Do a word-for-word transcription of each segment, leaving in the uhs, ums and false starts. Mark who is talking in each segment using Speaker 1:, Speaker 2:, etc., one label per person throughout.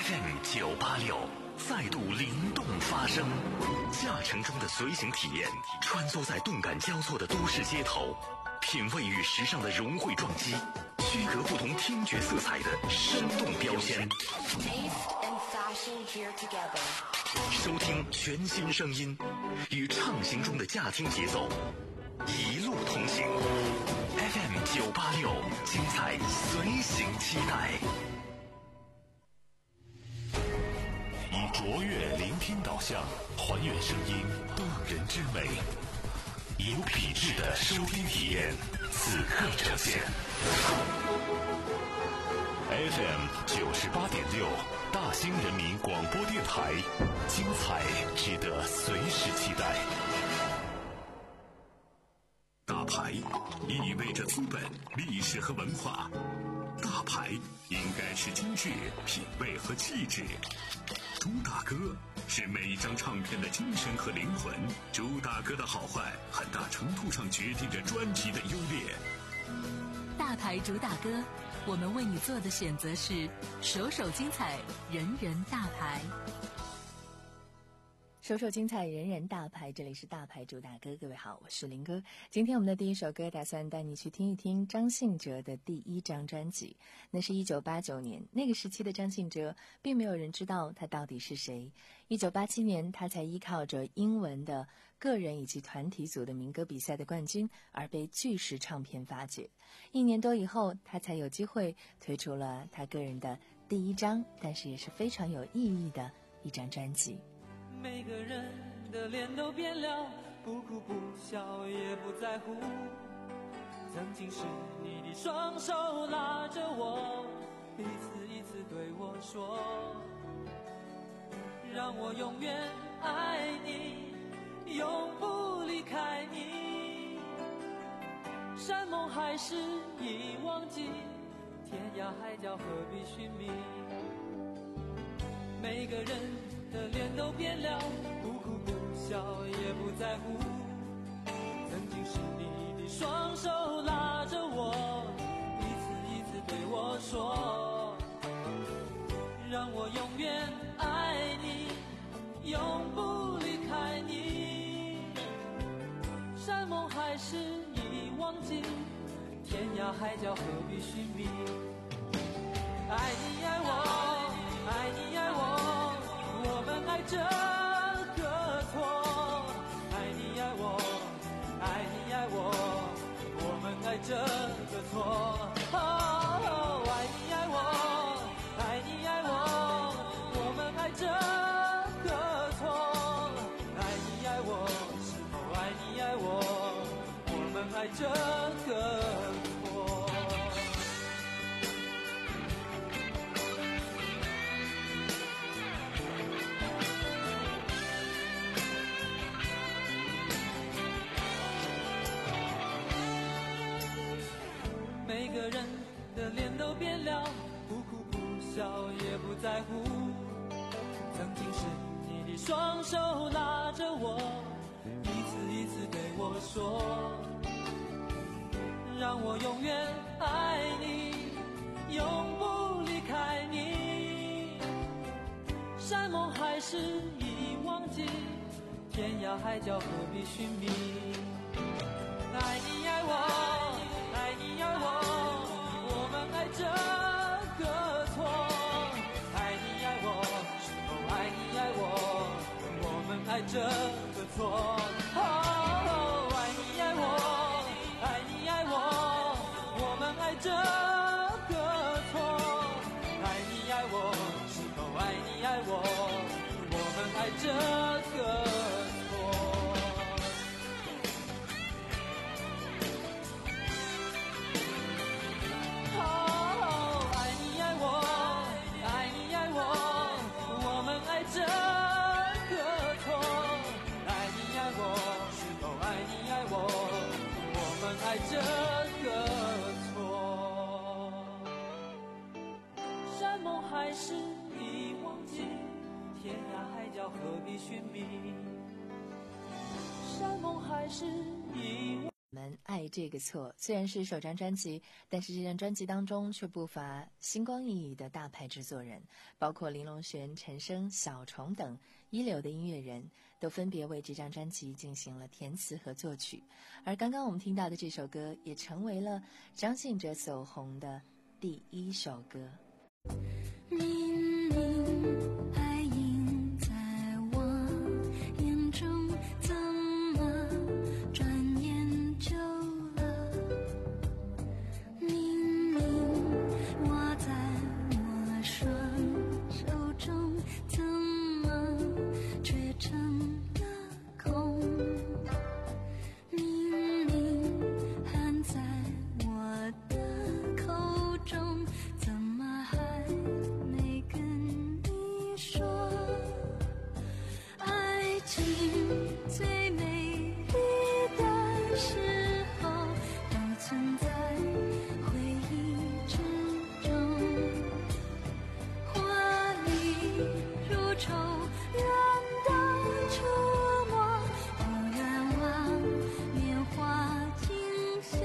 Speaker 1: F M 九八六再度灵动发声，驾乘中的随行体验，穿梭在动感交错的都市街头，品味与时尚的融汇撞击，区隔不同听觉色彩的生动标签。收听全新声音，与畅行中的驾听节奏，一路同行。F M 九八六，精彩随行期待。以卓越聆听导向，还原声音动人之美，以有品质的收听体验，此刻呈现。F M 九十八点六，大兴人民广播电台，精彩值得随时期待。大牌意味着资本、历史和文化，大牌应该是精致、品味和气质。朱大哥是每一张唱片的精神和灵魂，朱大哥的好坏很大程度上决定着专辑的优劣。
Speaker 2: 大牌主打歌，我们为你做的选择是首首精彩，人人大牌。
Speaker 3: 首首精彩，人人大牌，这里是大牌主打歌。各位好，我是林哥。今天我们的第一首歌打算带你去听一听张信哲的第一张专辑，那是一九八九年，那个时期的张信哲并没有人知道他到底是谁。一九八七年，他才依靠着英文的个人以及团体组的民歌比赛的冠军而被巨石唱片发掘。一年多以后，他才有机会推出了他个人的第一张，但是也是非常有意义的一张专辑。
Speaker 4: 每个人的脸都变了，不哭不笑也不在乎。曾经是你的双手拉着我，一次一次对我说，让我永远爱你，永不离开你。山盟海誓已忘记，天涯海角何必寻觅。每个人的脸都变了，不哭不笑也不在乎。曾经是你的双手拉着我，一次一次对我说，让我永远爱你，永不离开你。山盟海誓已忘记，天涯海角何必寻觅。爱你爱我，爱你爱我，我们爱这个错。爱你爱我，爱你爱我，我们爱这个错。哦，爱你爱我，爱你爱我，我们爱这个错。爱你爱我，是否爱你爱我，我们爱这个错。每个人的脸都变了，不哭不笑也不在乎。曾经是你的双手拉着我，一次一次对我说，让我永远爱你，永不离开你。山盟海誓已忘记，天涯海角何必寻觅。爱你爱我，爱你爱我，我们爱这个错。爱你爱我，是否爱你爱我，我们爱这个错。哦，爱你爱我，爱你爱我，我们爱这个错。爱你爱我，是否爱你爱我，我们爱这个错。爱这个错，爱你爱我，是否爱你爱我，我们爱这个错。山盟海誓已忘记，天涯海角何必寻觅。山盟海誓已忘记。
Speaker 3: 我们爱这个错虽然是首张专辑，但是这张专辑当中却不乏星光熠熠的大牌制作人，包括林隆璇、陈升、小虫等一流的音乐人，都分别为这张专辑进行了填词和作曲。而刚刚我们听到的这首歌，也成为了张信哲走红的第一首歌。
Speaker 5: 明明爱映在我眼中，怎么转眼就了？明明握在我双手中，怎么却成了空？明明含在我的口中，怎么还没跟你说？爱情最美丽的时候，都存在回忆之中。华丽如愁人的触摸，不愿忘年华锦绣。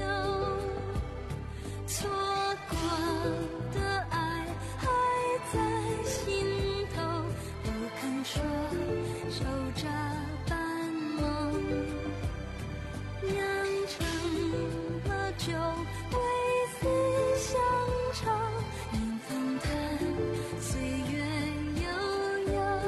Speaker 5: 错过的爱还在心头，不肯说，守着半梦，酿成了酒，为思乡愁，迎风叹岁月悠悠。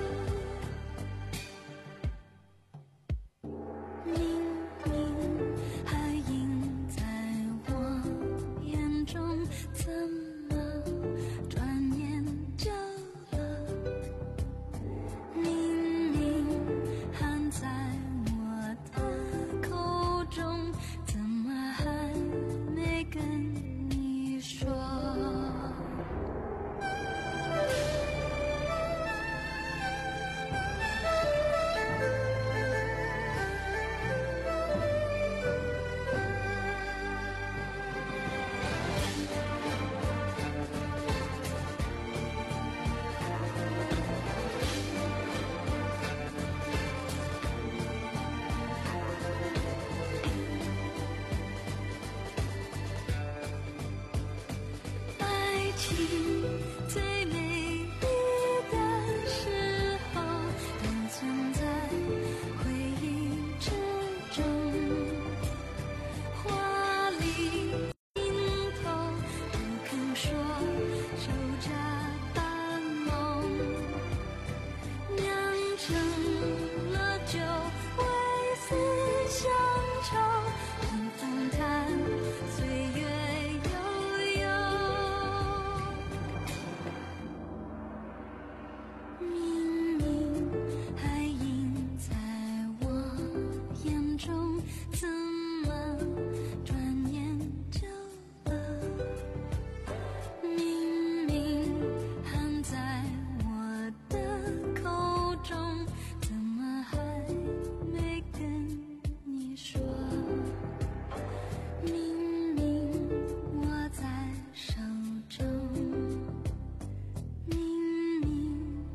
Speaker 5: 明明还映在我眼中，怎么转眼就了？明明含在我的口中，怎么还没跟你说？爱情最美丽的时候，都存在回忆之中。华丽尽头，不肯说，守着半梦，酿成了酒，为思乡愁，迎风叹岁月悠悠。明明还映在我眼中，怎么转眼就了？明明含在我的口中，怎么还没跟你说？明明握在手中，明明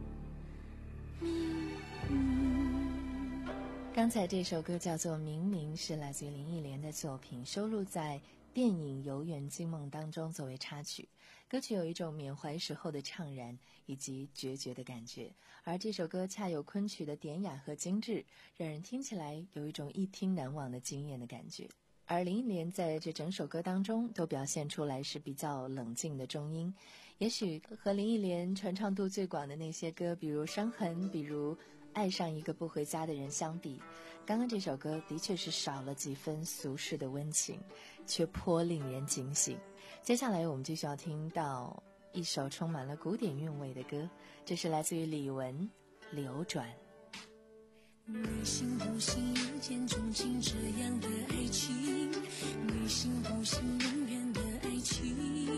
Speaker 5: 明明。
Speaker 3: 刚才这首歌叫做《明明》，是来自于林忆莲的作品，收录在电影《游园惊梦》当中作为插曲。歌曲有一种缅怀时候的怅然以及决绝的感觉，而这首歌恰有昆曲的典雅和精致，让人听起来有一种一听难忘的惊艳的感觉。而林忆莲在这整首歌当中都表现出来是比较冷静的中音，也许和林忆莲传唱度最广的那些歌，比如《伤痕》，比如《爱上一个不回家的人》相比，刚刚这首歌的确是少了几分俗世的温情，却颇令人惊喜。接下来我们就需要听到一首充满了古典韵味的歌，这是来自于李玟《流转》。
Speaker 5: 你信不信有见钟情这样的爱情？你信不信永远的爱情？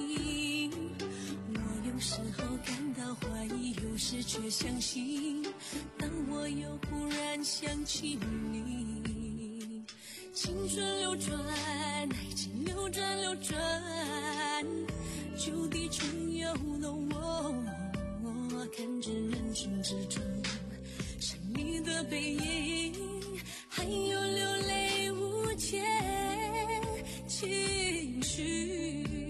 Speaker 5: 我有时候感到怀疑，有时却相信。当我又忽然想起你，青春流转，爱情流转流转，旧地重游了我，我看着人群之中是你的背影，还有流泪无间情绪。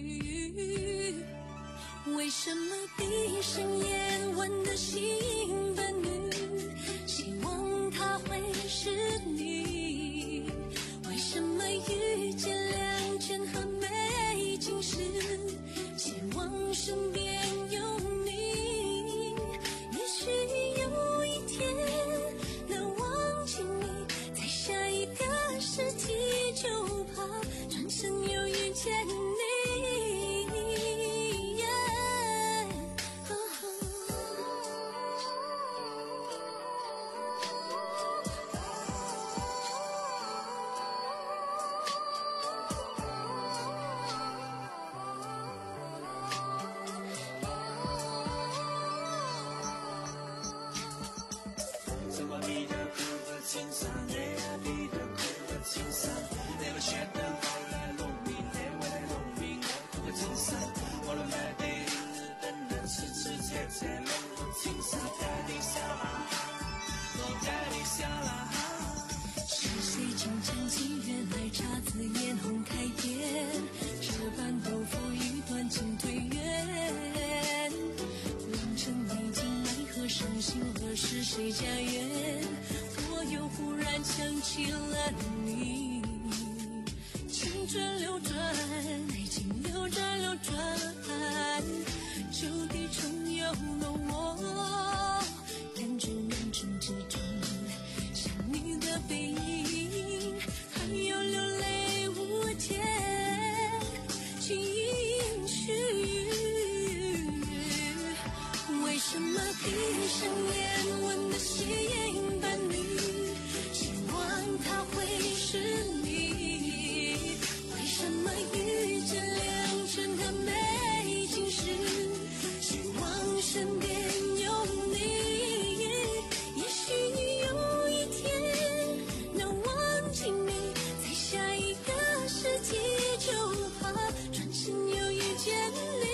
Speaker 5: 为什么闭上眼闻得心本女，希望他会是你？为什么遇见良辰和美景时，希望身边有你？也许有一天能忘记你，在下一个世纪就怕转身又遇见你。是谁经常记原来姹紫嫣红开遍，这般豆腐一段进退远。良辰美景奈何伤心，何时谁家园？我又忽然想起了你。青春流转，爱情流转流转，旧地重游了我，感觉人生之中想你的背影，还有流泪无间情绪。为什么闭上眼闻得心伴侣，希望他会是你？为什么遇见良辰和美景时，希望身边有你？也许有一天能忘记你，在下一个世纪就怕转身又遇见你。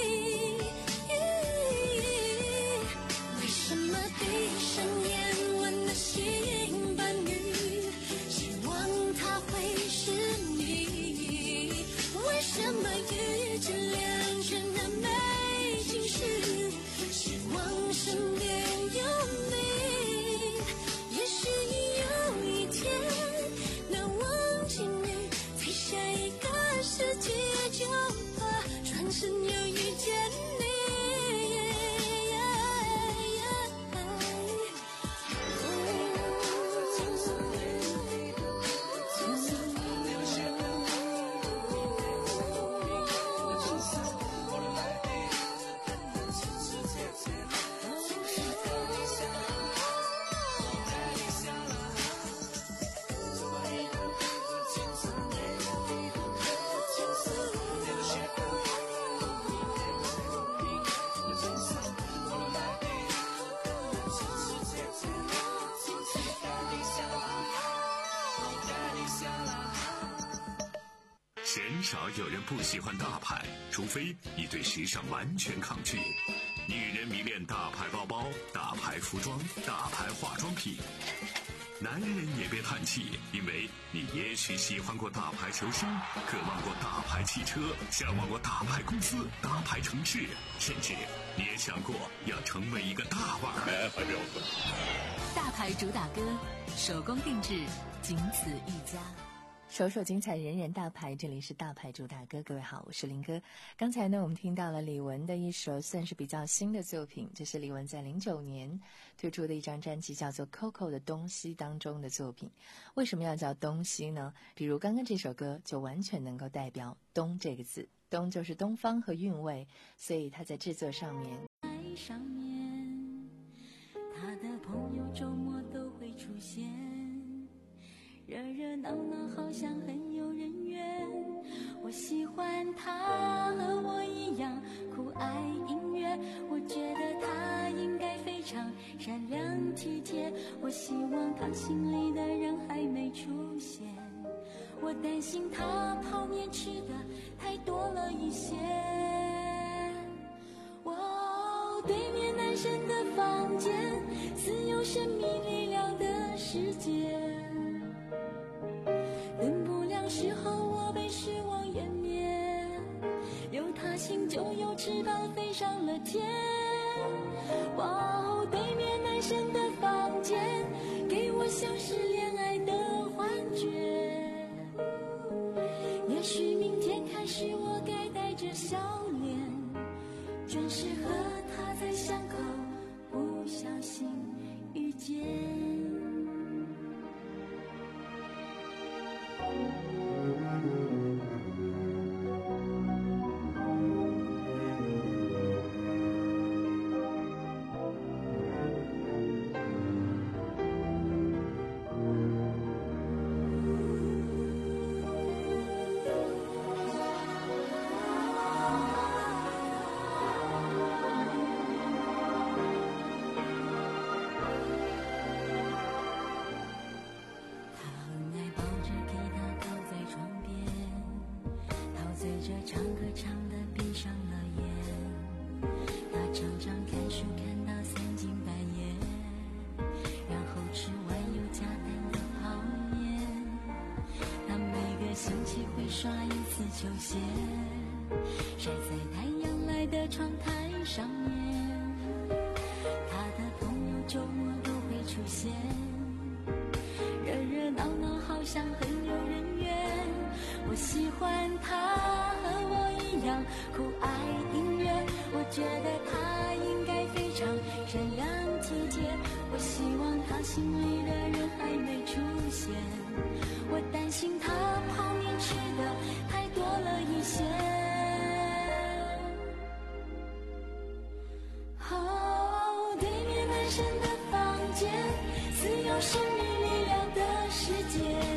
Speaker 5: 为什么闭上眼闻得心伴侣，希望他会是你？为什么遇见良辰和美景时，希望身边有你？也许有一天能忘记你，在下一个世界就怕转身又遇见你。
Speaker 1: 鲜少有人不喜欢大牌，除非你对时尚完全抗拒。女人迷恋大牌包包、大牌服装、大牌化妆品。男人也别叹气，因为你也许喜欢过大牌球星，渴望过大牌汽车，向往过大牌公司、大牌城市，甚至你也想过要成为一个大腕儿。
Speaker 2: 大牌主打歌，手工定制，仅此一家。
Speaker 3: 首首精彩，人人大牌，这里是大牌主打歌。各位好，我是林哥。刚才呢，我们听到了李玟的一首算是比较新的作品，这是李玟在零九年推出的一张专辑，叫做《Coco 的东西》当中的作品。为什么要叫东西呢？比如刚刚这首歌就完全能够代表东这个字，东就是东方和韵味，所以它在制作上面
Speaker 5: 上面他的朋友周末都会出现，热热闹闹好像很有人缘。我喜欢他和我一样酷爱音乐，我觉得他应该非常善良体贴，我希望他心里的人还没出现，我担心他泡面吃的太多了一些。哦，对面男生的房间似有神秘力量的世界，灯不亮时候我被翅膀飞上了天。哇哦，对面男生的房间给我像是恋爱的幻觉。也许明天开始我该带着笑脸，准时和他在巷口不小心遇见。唱歌唱得闭上了眼，他常常看书看到三更半夜，然后吃完有加蛋的泡面。他每个星期会刷一次球鞋，晒在太阳来的窗台上面。他的朋友周末都会出现，热热闹闹好像很有人缘。我喜欢他和我一样酷爱音乐，我觉得他应该非常善良体贴。我希望他心里的人还没出现，我担心他泡面吃的太多了一些。哦，对面男生的房间似有神秘力量的世界，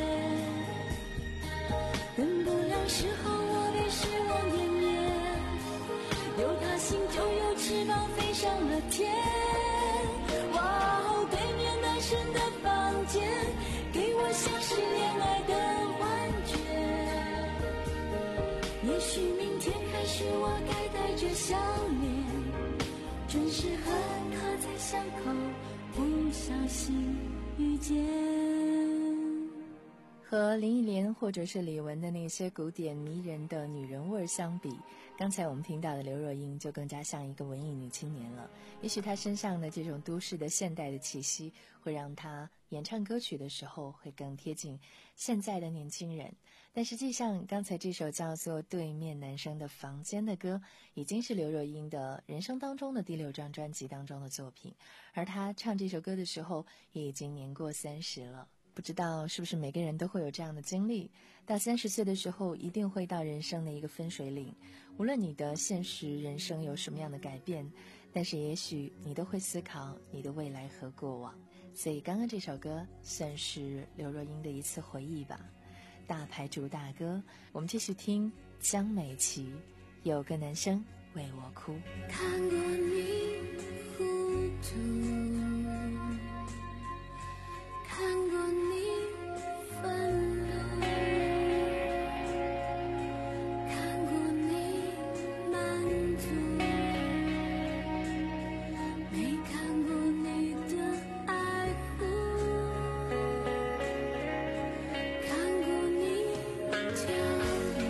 Speaker 5: 等不了时候我被失望湮灭，有他心就有翅膀飞上了天。哇哦，对面男生的房间给我像是恋爱的幻觉。也许明天开始我该带着笑脸，准时和他在巷口不小心遇见。
Speaker 3: 和林忆莲或者是李玟的那些古典迷人的女人味相比，刚才我们听到的刘若英就更加像一个文艺女青年了。也许她身上的这种都市的现代的气息，会让她演唱歌曲的时候会更贴近现在的年轻人。但实际上，刚才这首叫做《对面男生的房间》的歌，已经是刘若英的人生当中的第六张专辑当中的作品，而她唱这首歌的时候，也已经年过三十了。不知道是不是每个人都会有这样的经历，到三十岁的时候一定会到人生的一个分水岭，无论你的现实人生有什么样的改变，但是也许你都会思考你的未来和过往。所以刚刚这首歌算是刘若英的一次回忆吧。大牌主打歌，我们继续听江美琪，有个男生为我哭。
Speaker 5: 看过你糊涂，看过你愤怒，看过你满足，没看过你的爱护，看过你跳舞，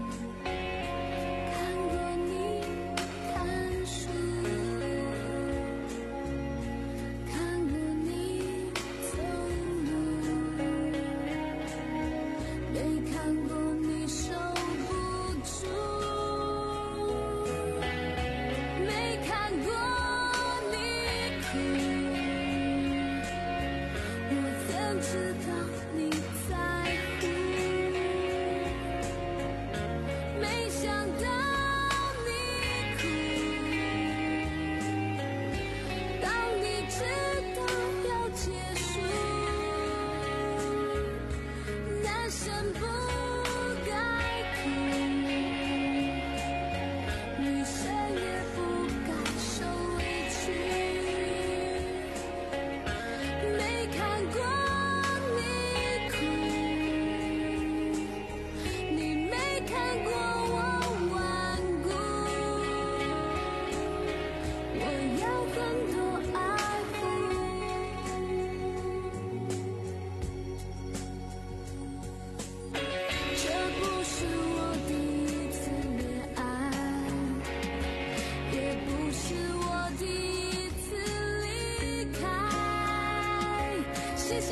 Speaker 5: 看过你看书。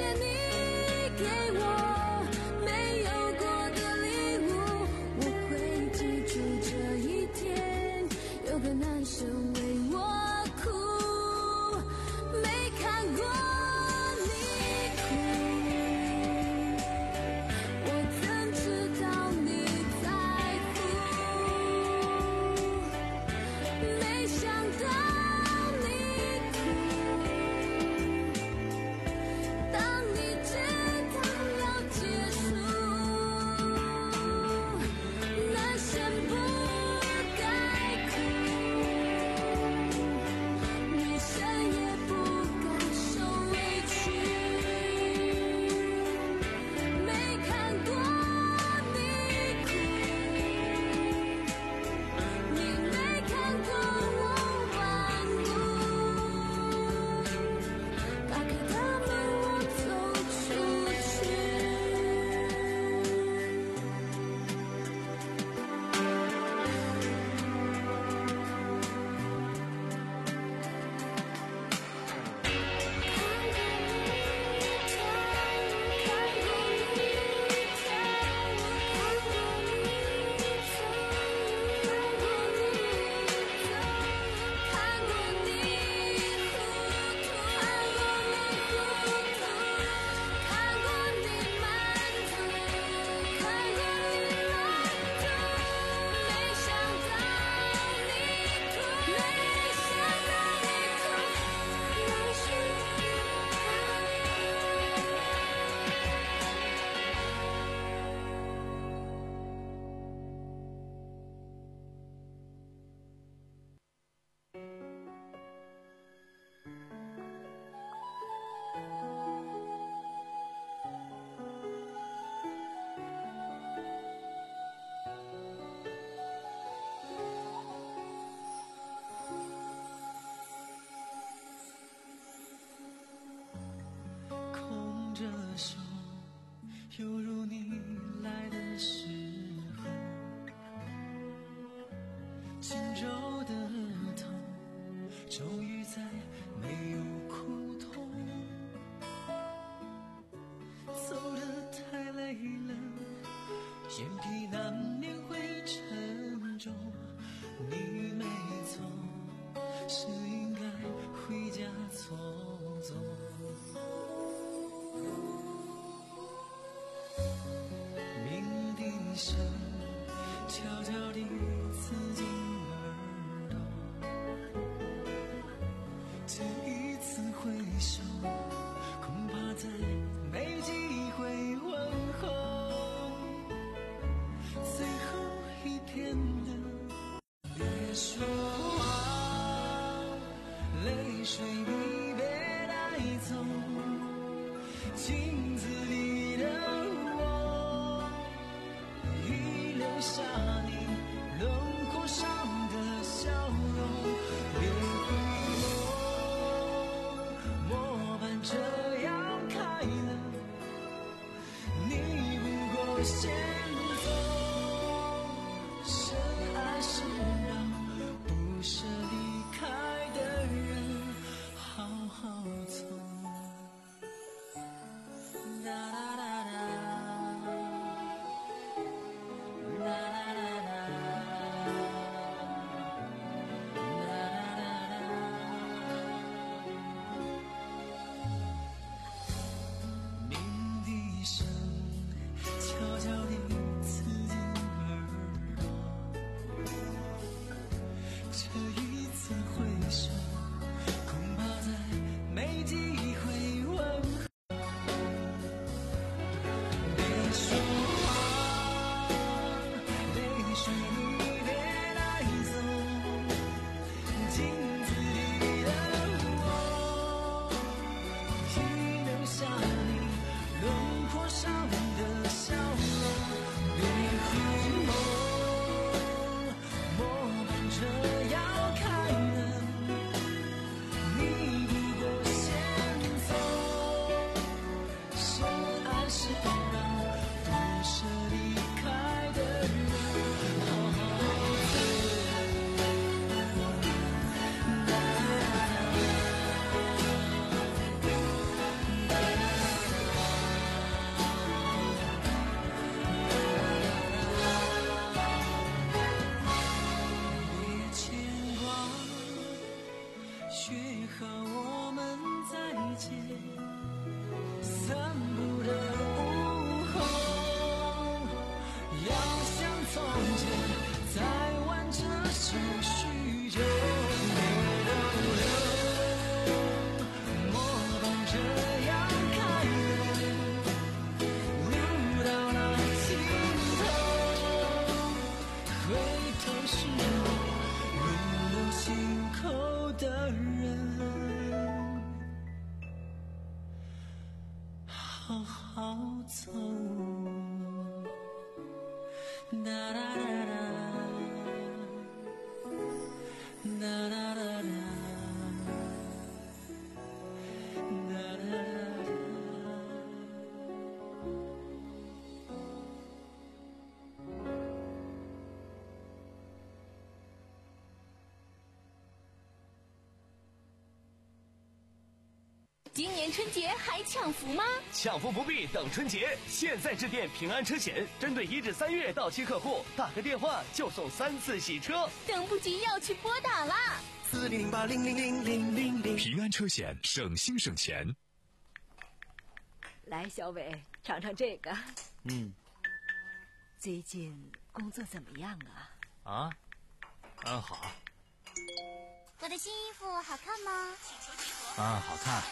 Speaker 5: 谢你给我没有过的礼物，我会记住这一天，有个男生为我哭，没看过你哭，我怎知道你在乎，没想到你哭，当你知道要结束，那先不该哭，女生也不该受委屈，没看过你哭，你没看过我顽固，打开大门我走出去。
Speaker 4: 空着手，犹如你来的时候，轻柔的头，终于再没有苦痛。走得太累了，眼皮难免会沉重。你没错，是应该回家走走。鸣笛声悄悄地刺进耳朵，这一次回首，恐怕再没机会问候。最后一天了，别说话，泪水你别带走，镜子里的我已留下你轮廓上的笑容。别回眸，末班车要开了，你不过先走，深爱是让不舍离开的人好好走。哒哒哒哒，哒哒哒哒，哒哒哒哒。鸣笛声悄悄地
Speaker 6: 今年春节还抢福吗？
Speaker 7: 抢福不必等春节，现在致电平安车险，针对一至三月到期客户，打个电话就送三次洗车。
Speaker 6: 等不及要去拨打啦！
Speaker 8: 四零零八零零零零零零。
Speaker 1: 平安车险，省心省钱。
Speaker 9: 来，小伟，尝尝这个。
Speaker 10: 嗯。
Speaker 9: 最近工作怎么样啊？
Speaker 10: 啊，嗯，好。
Speaker 11: 我的新衣服好看吗？
Speaker 10: 啊，好看。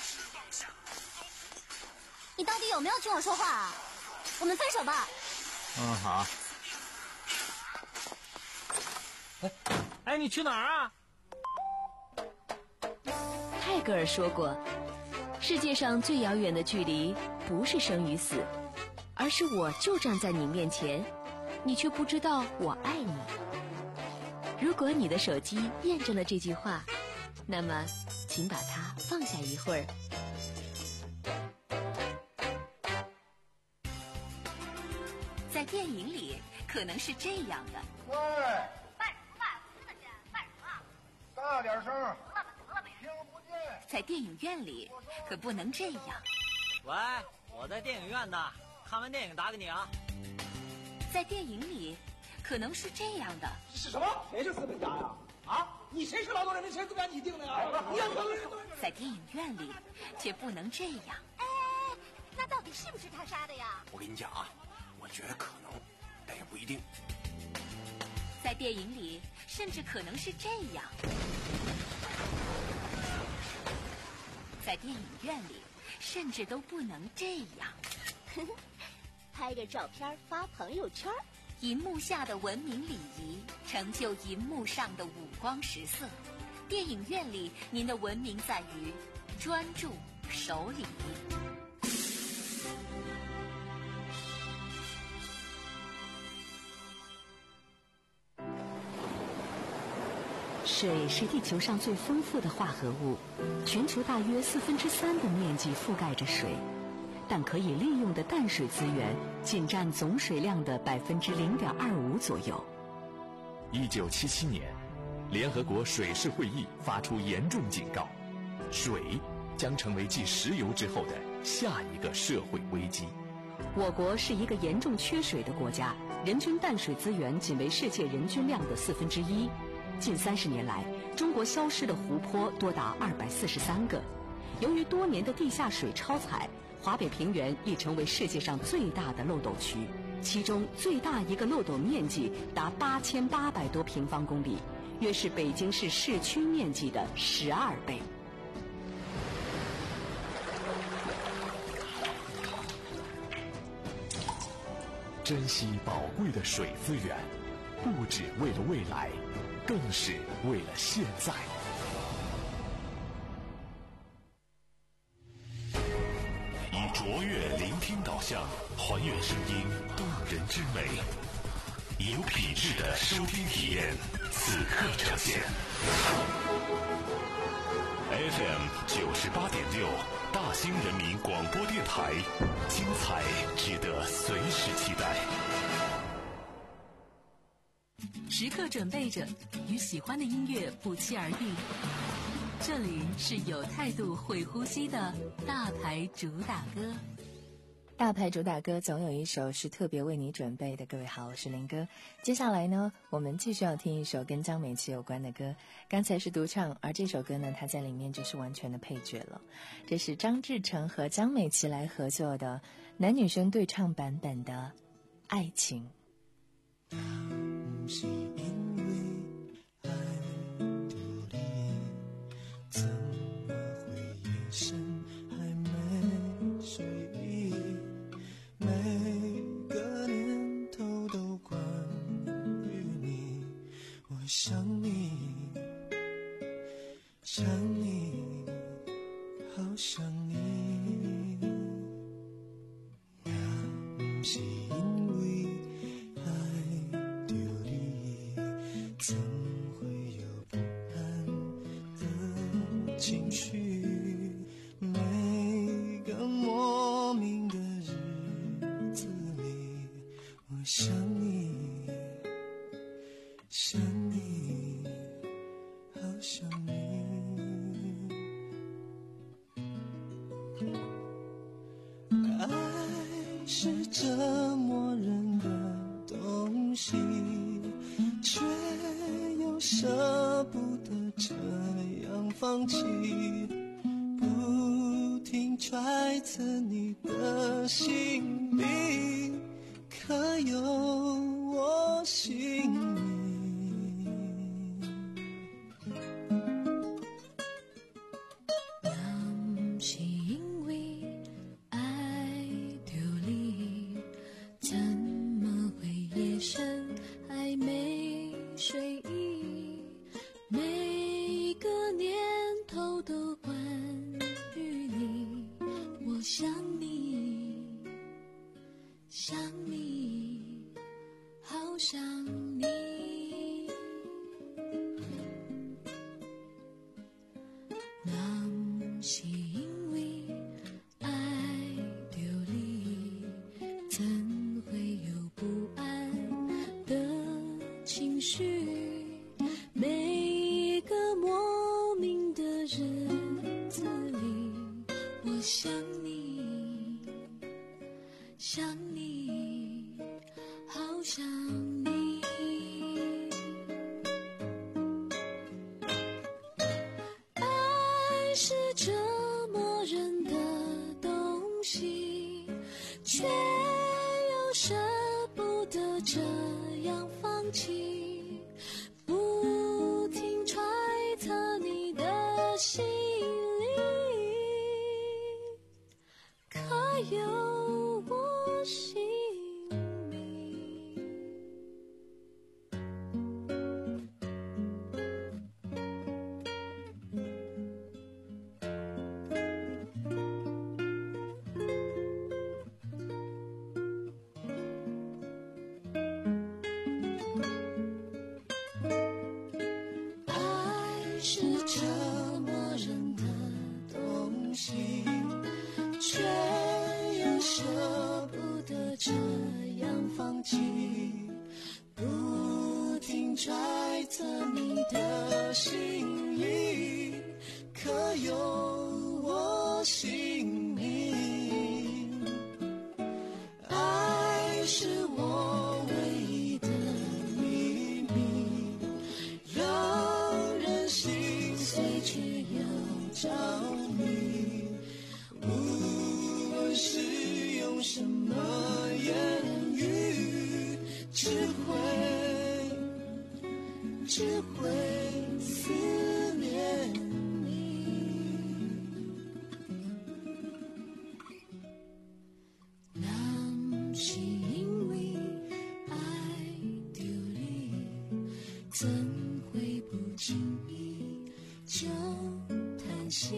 Speaker 11: 你到底有没有听我说话啊？我们分手吧。
Speaker 10: 嗯，好。哎，哎，你去哪儿啊？
Speaker 2: 泰戈尔说过，世界上最遥远的距离不是生与死，而是我就站在你面前，你却不知道我爱你。如果你的手机验证了这句话，那么请把它放下一会儿。
Speaker 12: 在电影里可能是这样的。
Speaker 13: 喂，
Speaker 11: 卖什么卖？我真的是卖什么？
Speaker 13: 大点声。得
Speaker 11: 了吧得了吧，
Speaker 13: 听不见。
Speaker 12: 在电影院里可不能这样。
Speaker 14: 喂，我在电影院呢，看完电影打给你啊。
Speaker 12: 在电影里可能是这样的。
Speaker 15: 是什么？谁是资本家呀？啊，你谁是劳动人民？谁资本家你定的呀？你要
Speaker 12: 在电影院里却不能这样。
Speaker 11: 哎，那到底是不是他杀的呀？
Speaker 15: 我跟你讲啊，我觉得可能，但也不一定。
Speaker 12: 在电影里甚至可能是这样。在电影院里甚至都不能这样。
Speaker 11: 拍个照片发朋友圈。
Speaker 12: 银幕下的文明礼仪成就银幕上的五光十色。电影院里您的文明在于专注守礼。
Speaker 2: 水是地球上最丰富的化合物，全球大约四分之三的面积覆盖着水，但可以利用的淡水资源仅占总水量的百分之零点二五左右。
Speaker 1: 一九七七年，联合国水事会议发出严重警告，水将成为继石油之后的下一个社会危机。
Speaker 2: 我国是一个严重缺水的国家，人均淡水资源仅为世界人均量的四分之一。近三十年来，中国消失的湖泊多达二百四十三个。由于多年的地下水超采，华北平原已成为世界上最大的漏斗区，其中最大一个漏斗面积达八千八百多平方公里，约是北京市市区面积的十二倍。
Speaker 1: 珍惜宝贵的水资源，不只为了未来，更是为了现在。以卓越聆听导向，还原声音动人之美，以有品质的收听体验，此刻呈现。F M 九十八点六，大兴人民广播电台，精彩值得随时期待。
Speaker 2: 时刻准备着，与喜欢的音乐不期而遇。这里是有态度、会呼吸的大牌主打歌。
Speaker 3: 大牌主打歌总有一首是特别为你准备的。各位好，我是林哥。接下来呢，我们继续要听一首跟江美琪有关的歌。刚才是独唱，而这首歌呢，它在里面就是完全的配角了。这是张志成和江美琪来合作的男女生对唱版本的《爱情》。
Speaker 5: 是因为爱丢你，怎么会夜深还没睡意？每个念头都关于你，我想你，想你，好想你。也不是因为怎会有不安的情绪？每个莫名的日子里，我想你，想你，好想你。
Speaker 8: 折磨人的东西，却又舍不得这样放弃，不停揣测你的心里，可有我心里。
Speaker 5: 那是因为爱丢离，怎么会夜深还没睡意？每个念头都关于你，我想你，想你，好想你。那是因为爱丢离，怎会有不安的情绪？每个莫名的日子里，我想你，想你，好想你。爱是折磨人的东西，却又舍不得这样放弃，不停揣测你的心里，可有我心里。爱是折磨人的东西，却又舍不得这样放弃，不停揣测你的心意，可有我心里。爱是我唯一的秘密，让人心碎却又着迷，无论是用什么言语，只会只会思念你。那是因为爱丢离，怎会不经意就叹息，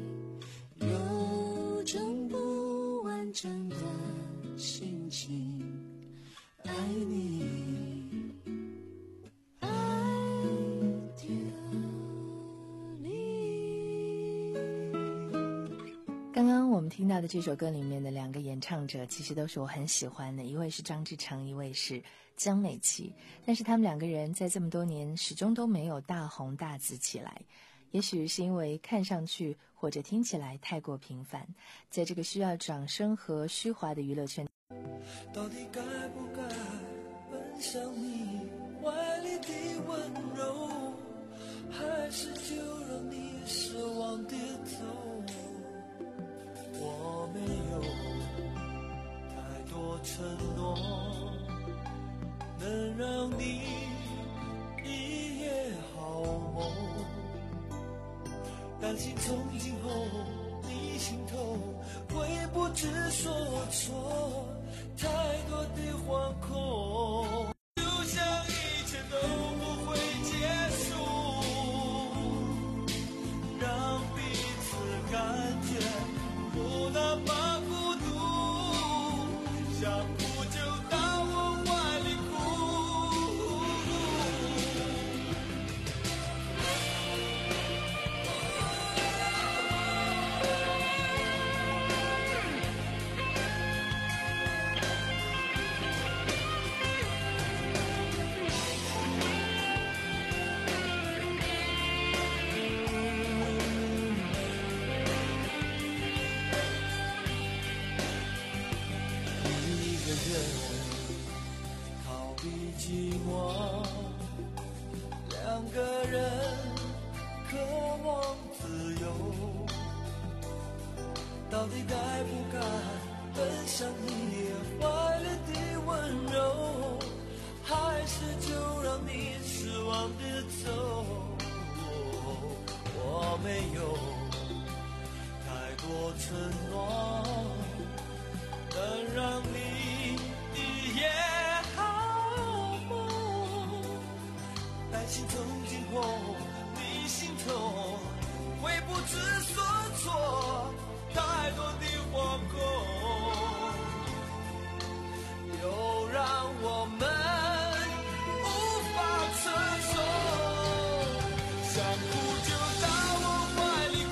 Speaker 5: 有种不完整的心情，爱你，爱丢离。
Speaker 3: 刚刚我们听到的这首歌里面的两个演唱者，其实都是我很喜欢的，一位是张志成，一位是江美琪。但是他们两个人在这么多年始终都没有大红大紫起来，也许是因为看上去或者听起来太过平凡，在这个需要掌声和虚华的娱乐圈，
Speaker 8: 到底该不该奔向你怀里的温柔，还是就让你失望跌走？我没有太多承诺，能让你一夜好梦，担心从今后你心头会不知所措，太多的惶恐，就像一切都不会结束，让彼此感觉不那么孤独，想哭就到我怀里个人渴望自由，到底该不该奔向你怀里的温柔，还是就让你失望的走？我没有太多承诺，能让你一夜好梦。担心曾经过你心痛，会不知所措，太多的惶恐，又让我们无法承受。想哭就到我怀里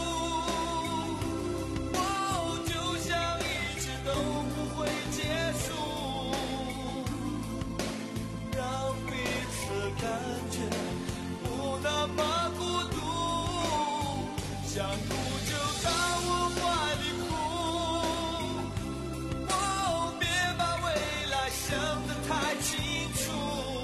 Speaker 8: 哭，哦，就像一直都不会结束，让彼此感觉不那么孤独。想哭就到我怀里哭，哦，别把未来想得太清楚，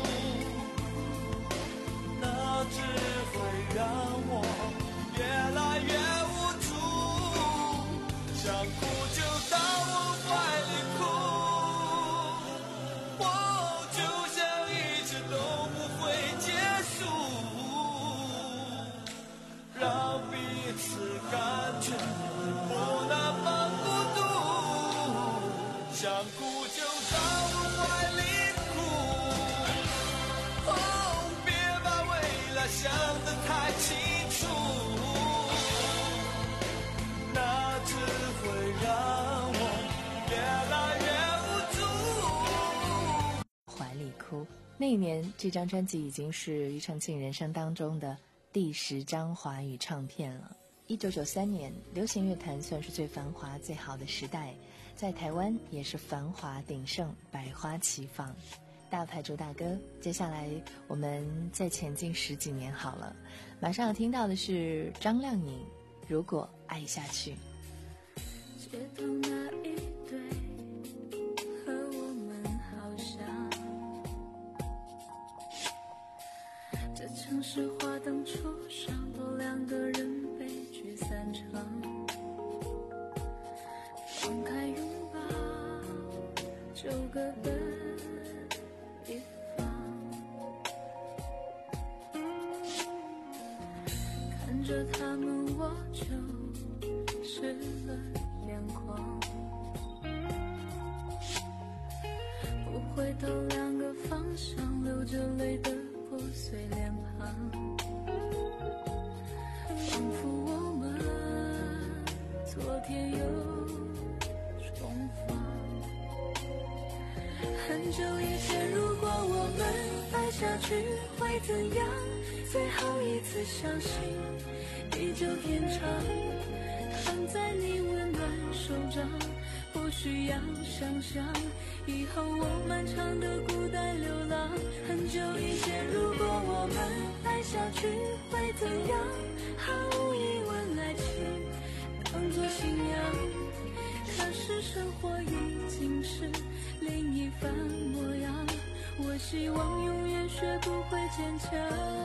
Speaker 8: 那只会让我越来越无助。想哭就到我怀里哭，哦，就像一直都不会结束，让彼此感觉不那么孤独。想哭就到我怀里哭，哦，别把未来想得太清楚，那只会让我越来越无助。
Speaker 3: 怀里哭。那一年，这张专辑已经是庾澄庆人生当中的第十张华语唱片了。一九九三年，流行乐坛算是最繁华最好的时代，在台湾也是繁华鼎盛，百花齐放。大牌主打歌，接下来我们再前进十几年好了。马上要听到的是张靓颖《如果爱下去》。
Speaker 5: 街头那一对和我们好像，这城市华灯初上，多两个人悲剧散场。放开拥抱，就各奔一方。看着他们，我就湿了眼眶。不回头，两个方向，流着泪的破碎脸庞，仿佛我们昨天又重逢。很久以前，如果我们爱下去会怎样？最后一次相信地久天长，躺在你温暖手掌，不需要想象以后我漫长的孤单流浪。很久以前，如果我们爱下去会怎样？毫无疑问，爱情当作信仰，可是生活已经是另一番模样。我希望永远学不会坚强。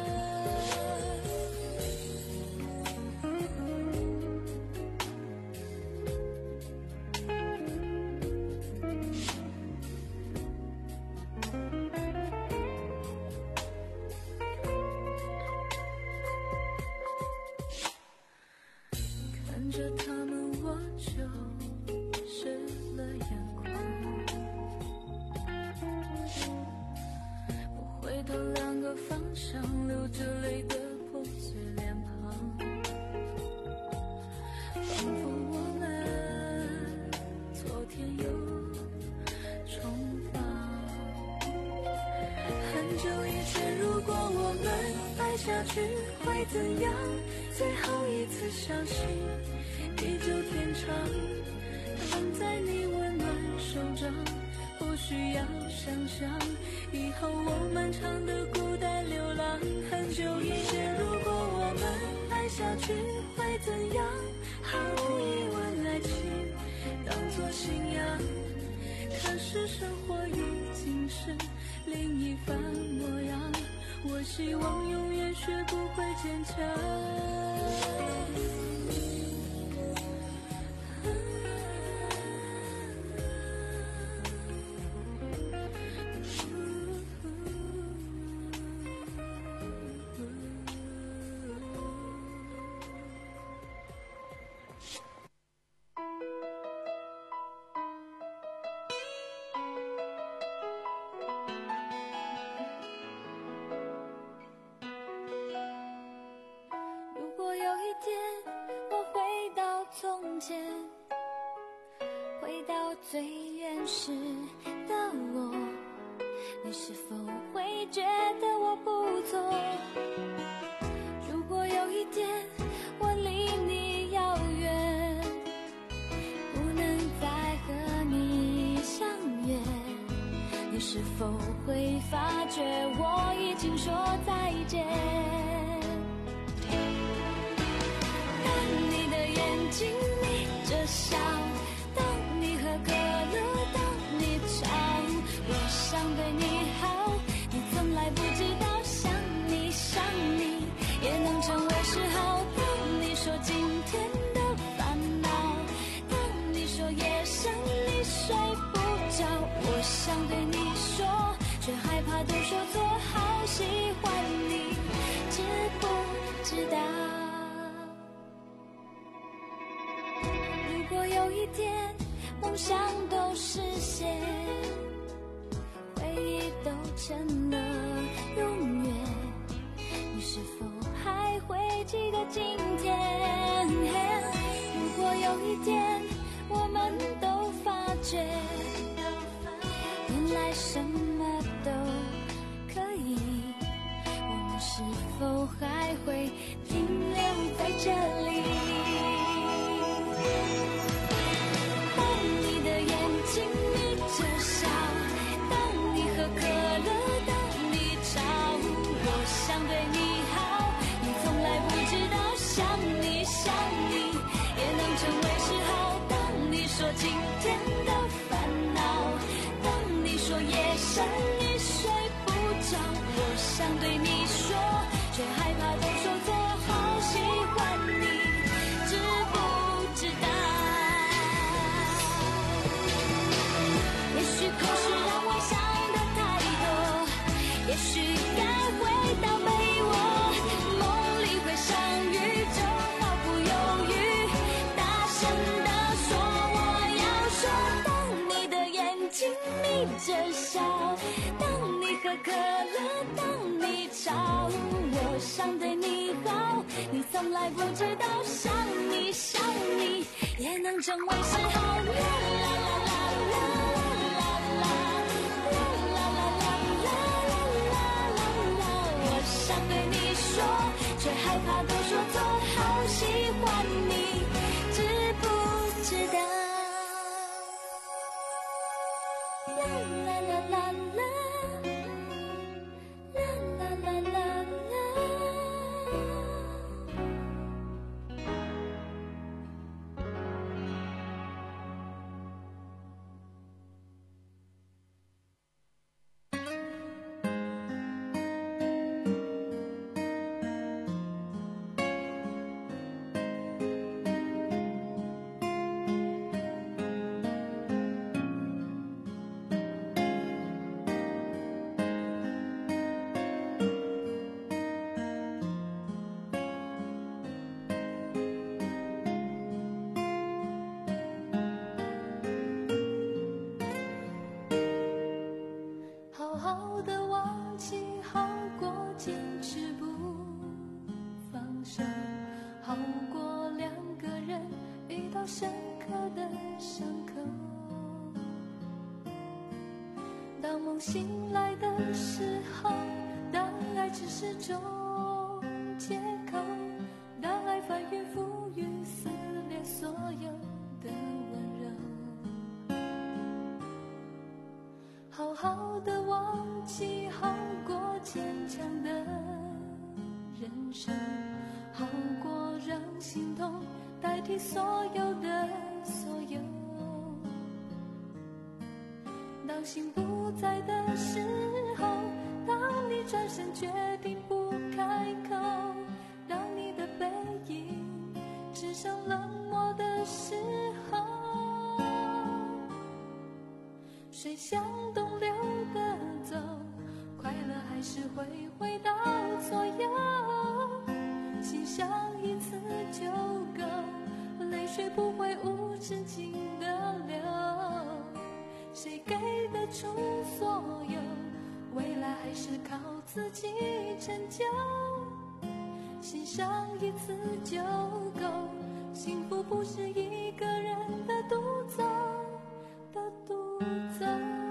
Speaker 5: 看着他们，我就湿了眼眶。不回头，两个方向，流着泪的破碎脸庞，仿佛我们昨天又重逢。很久以前，如果我们爱下去会怎样？最后一次相信地久天长，躺在你温暖手掌，不需要想象以后我漫长的孤单流浪。很久以前，如果我们爱下去会怎样？毫无疑问，爱情当作信仰，可是生活已经是另一番模样。 我希望永远学不会坚强。回到最原始的我，你是否会觉得我不错？如果有一天我离你遥远，不能再和你相约，你是否会发觉我已经说再见？当你的眼睛眯着笑，当你喝可乐，当你唱我想对你好，你从来不知道想你想你也能成为嗜好。当你说今天的烦恼，当你说夜深你睡不着，我想对你说，却害怕都说错，好喜欢你，知不知道？如果有一天梦想都实现，回忆都成了永远，你是否还会记得今天？如果有一天我们都发觉，原来什么都可以，我们是否还会停留在这里？今天的烦恼，当你说夜深你睡不着，我想对你说，却害怕都说错，好喜欢你，知不知道？也许口是让我想的太多，也许该回到被窝，梦里会相遇，就毫不犹豫大声地眯着笑，当你喝可乐，当你吵，我想对你好，你从来不知道想你想你也能成为嗜好。啦啦啦啦啦啦啦啦啦啦啦啦啦，我想对你说，却害怕都说错，好喜欢你，知不知道？啦啦啦啦啦，啦啦啦啦啦。好好的忘记好过坚持不放手，好过两个人遇到深刻的伤口。当梦醒来的时候，当爱只是种借口，当爱翻云覆雨撕裂所有的温柔，好好的忘记好过坚强的人生，好过让心痛代替所有的所有。当心不在的时候，当你你转身决定不开口，当你的背影只剩冷漠的时候，水向东流的走，快乐还是会回到左右，欣赏一次就够，泪水不会无止境的流，谁给得出所有，未来还是靠自己成就，欣赏一次就够，幸福不是一个人的独走的独走。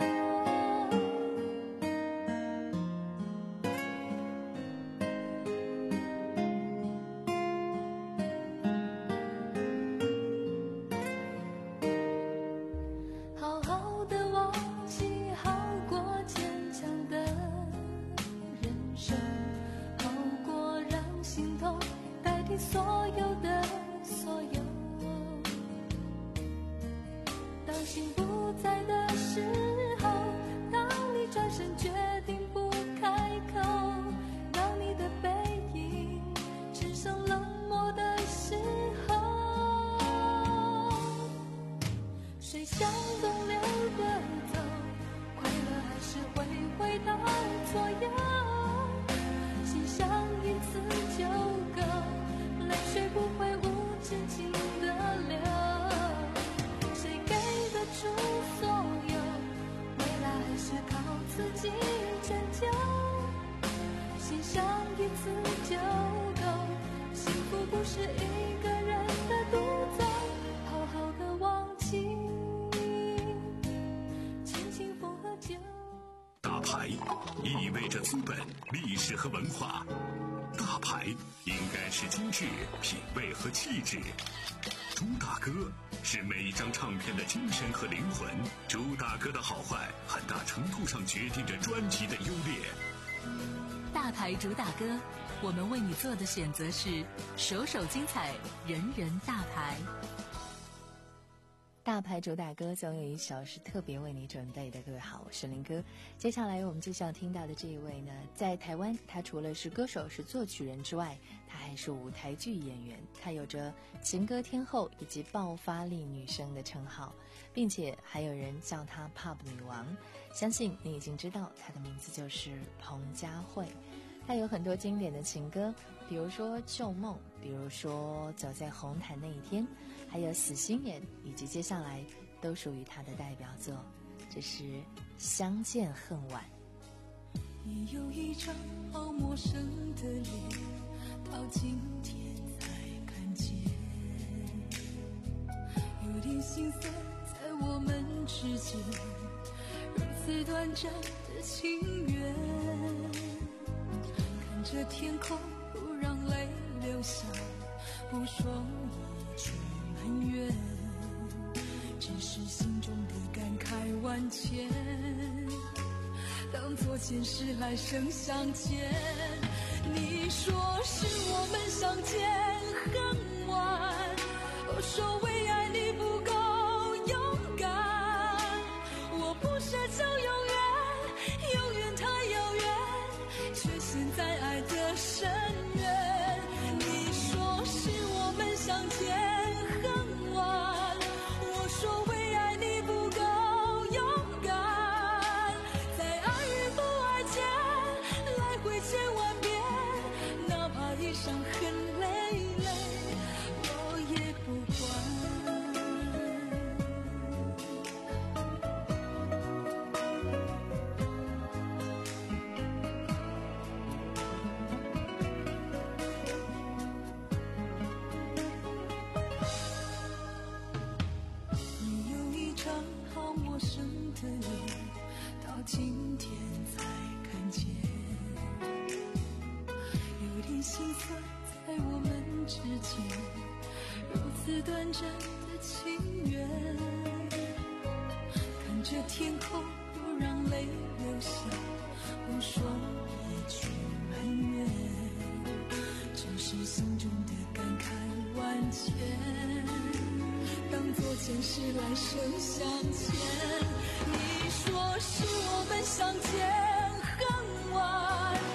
Speaker 5: 好好的忘记好过坚强的人生，好过让心痛代替所有的所有，当心不在的时候，当你转身决定不开口，当你的背影只剩冷漠的时候，水向东流的走，快乐还是会回到左右，欣赏一次就够，泪水不会无止境的流，谁给得出所有，未来还是靠自己成就，欣赏一次就够，幸福不是一个人的独走，好好的忘记亲情风和酒。
Speaker 1: 大牌意味着资本、历史和文化，大牌应该是精致、品味和气质。朱大哥是每一张唱片的精神和灵魂，朱大哥的好坏很大程度上决定着专辑的优劣。
Speaker 2: 大牌主打歌，我们为你做的选择是首首精彩，人人大牌。
Speaker 3: 大牌主打歌总有一首是特别为你准备的。各位好，我是林哥。接下来我们就想听到的这一位呢，在台湾他除了是歌手是作曲人之外，他还是舞台剧演员，他有着情歌天后以及爆发力女生的称号，并且还有人叫她 Pop 女王。相信你已经知道她的名字就是彭佳慧。她有很多经典的情歌，比如说《旧梦》，比如说《走在红毯那一天》，还有《死心眼》，以及接下来都属于她的代表作，这是《相见恨晚》。
Speaker 5: 你有一张好陌生的脸，到今天才看见，有点心酸在我们之间，如此短暂的情缘，看着天空不让泪流下，不说一句埋怨，只是心中的感慨万千，当作前世来生相见。你说是我们相见恨晚，我说为爱你不够勇敢，我不奢求永远，永远太遥远，却陷在爱的深渊。你说是我们相见恨晚，我说为爱你不够勇敢，在爱与不爱间来回千万遍，哪怕一生痕累累，我也不管。你有一张好陌生的脸，到今天才看见，有点心酸在我们之间，如此短暂的情缘，看着天空不让泪流下，不说一句埋怨，只是心中的感慨万千，当作前世来生相见。你说是我们相见恨晚，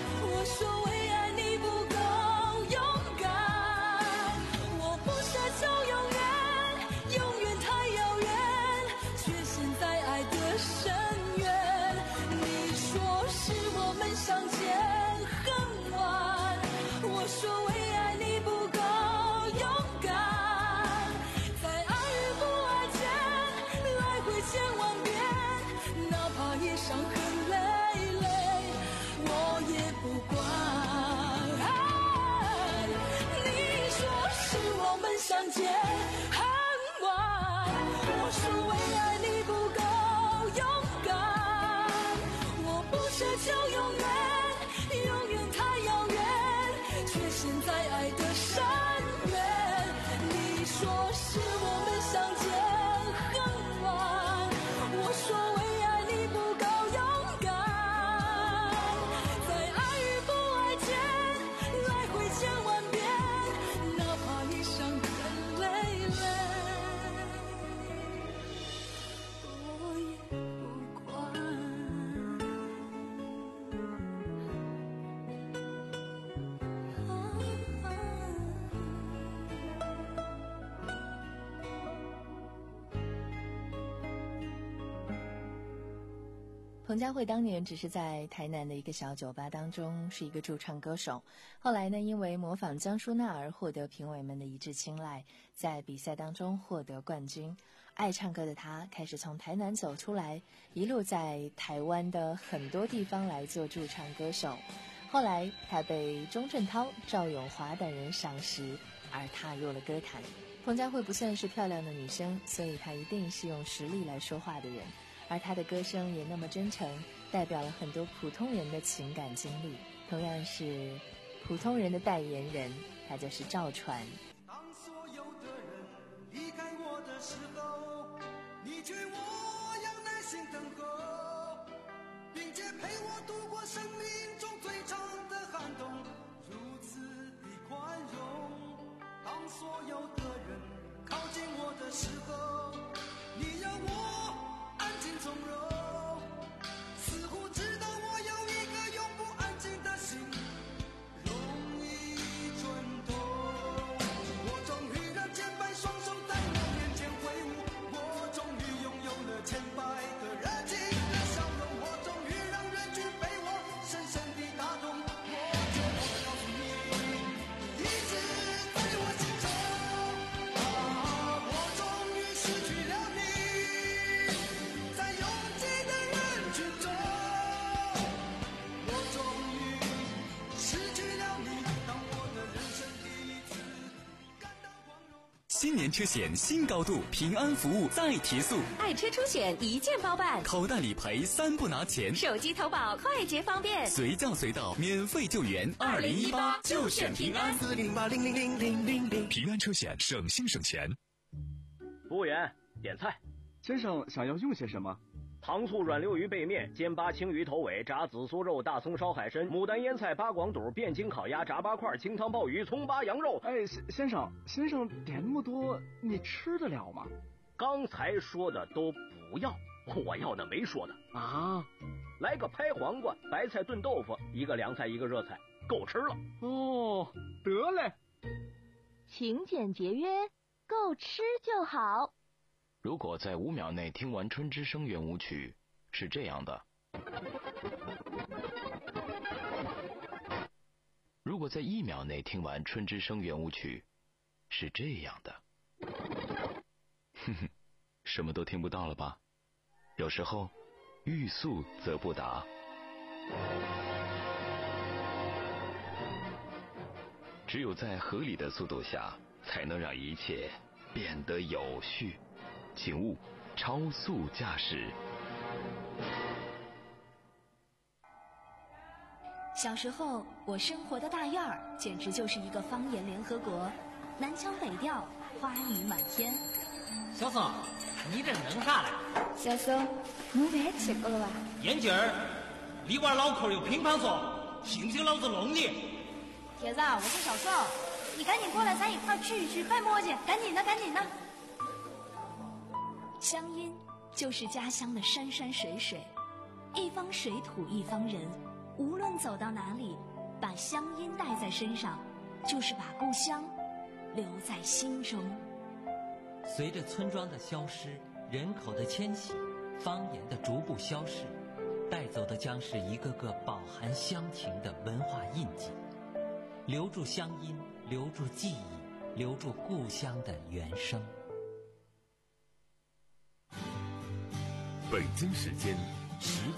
Speaker 3: 彭佳慧当年只是在台南的一个小酒吧当中是一个驻唱歌手，后来呢，因为模仿江淑娜而获得评委们的一致青睐，在比赛当中获得冠军。爱唱歌的她开始从台南走出来，一路在台湾的很多地方来做驻唱歌手。后来她被钟镇涛、赵咏华等人赏识，而踏入了歌坛。彭佳慧不算是漂亮的女生，所以她一定是用实力来说话的人，而她的歌声也那么真诚，代表了很多普通人的情感经历。同样是普通人的代言人，她就是赵传。
Speaker 8: 当所有的人离开我的时候，你劝我要耐心等候，并且陪我度过生命中最长的寒冬，如此的宽容。当所有的人靠近我的时候，你要我安静从容，似乎知道我有一个永不安静的心，容易转动。我终于让千百双手在我面前挥舞，我终于拥有了千百个热情的笑容，我终于让人群被我深深地打动。我就要告诉你，一直在我心中。啊，我终于失去了你，在拥挤的人群中，我终于失去了你，当我的人生第一次感到光荣。
Speaker 13: 新年车险新高度，平安服务再提速，
Speaker 6: 爱车出险一键包办，
Speaker 13: 口袋理赔三不拿钱，
Speaker 6: 手机投保快捷方便，
Speaker 13: 随叫随到，免费救援。二零一八就选平安，
Speaker 8: 四零八零零零零零零。
Speaker 1: 平安车险，省心省钱。
Speaker 7: 服务员，点菜。
Speaker 16: 先生想要用些什么？
Speaker 7: 糖醋软溜鱼背面、煎八青鱼头尾、炸紫苏肉、大葱烧海参、牡丹腌菜、八广肚、汴京烤鸭、炸八块、清汤鲍鱼、葱八羊肉。
Speaker 16: 哎，先生，先生点那么多，你吃得了吗？
Speaker 7: 刚才说的都不要，我要的没说的
Speaker 16: 啊。
Speaker 7: 来个拍黄瓜、白菜炖豆腐，一个凉菜一个热菜，够吃了。
Speaker 16: 哦，得嘞。
Speaker 6: 勤俭节约，够吃就好。
Speaker 17: 如果在五秒内听完《春之声》圆舞曲，是这样的；如果在一秒内听完《春之声》圆舞曲，是这样的。哼哼，什么都听不到了吧？有时候，欲速则不达。只有在合理的速度下，才能让一切变得有序。请勿超速驾驶。
Speaker 18: 小时候，我生活的大院儿简直就是一个方言联合国，南腔北调，花语满天。
Speaker 10: 小宋，你这弄啥嘞？
Speaker 19: 小宋，你饭吃过了吧？
Speaker 10: 眼镜儿，你娃脑壳有乒乓球，信不信老子弄你？
Speaker 18: 铁子，我是小宋，你赶紧过来，咱一块聚一聚，别磨叽，赶紧的，赶紧的。乡音就是家乡的山山水水，一方水土一方人，无论走到哪里，把乡音带在身上，就是把故乡留在心中。
Speaker 20: 随着村庄的消失，人口的迁徙，方言的逐步消逝，带走的将是一个个饱含乡情的文化印记。留住乡音，留住记忆，留住故乡的原声。
Speaker 1: 北京时间十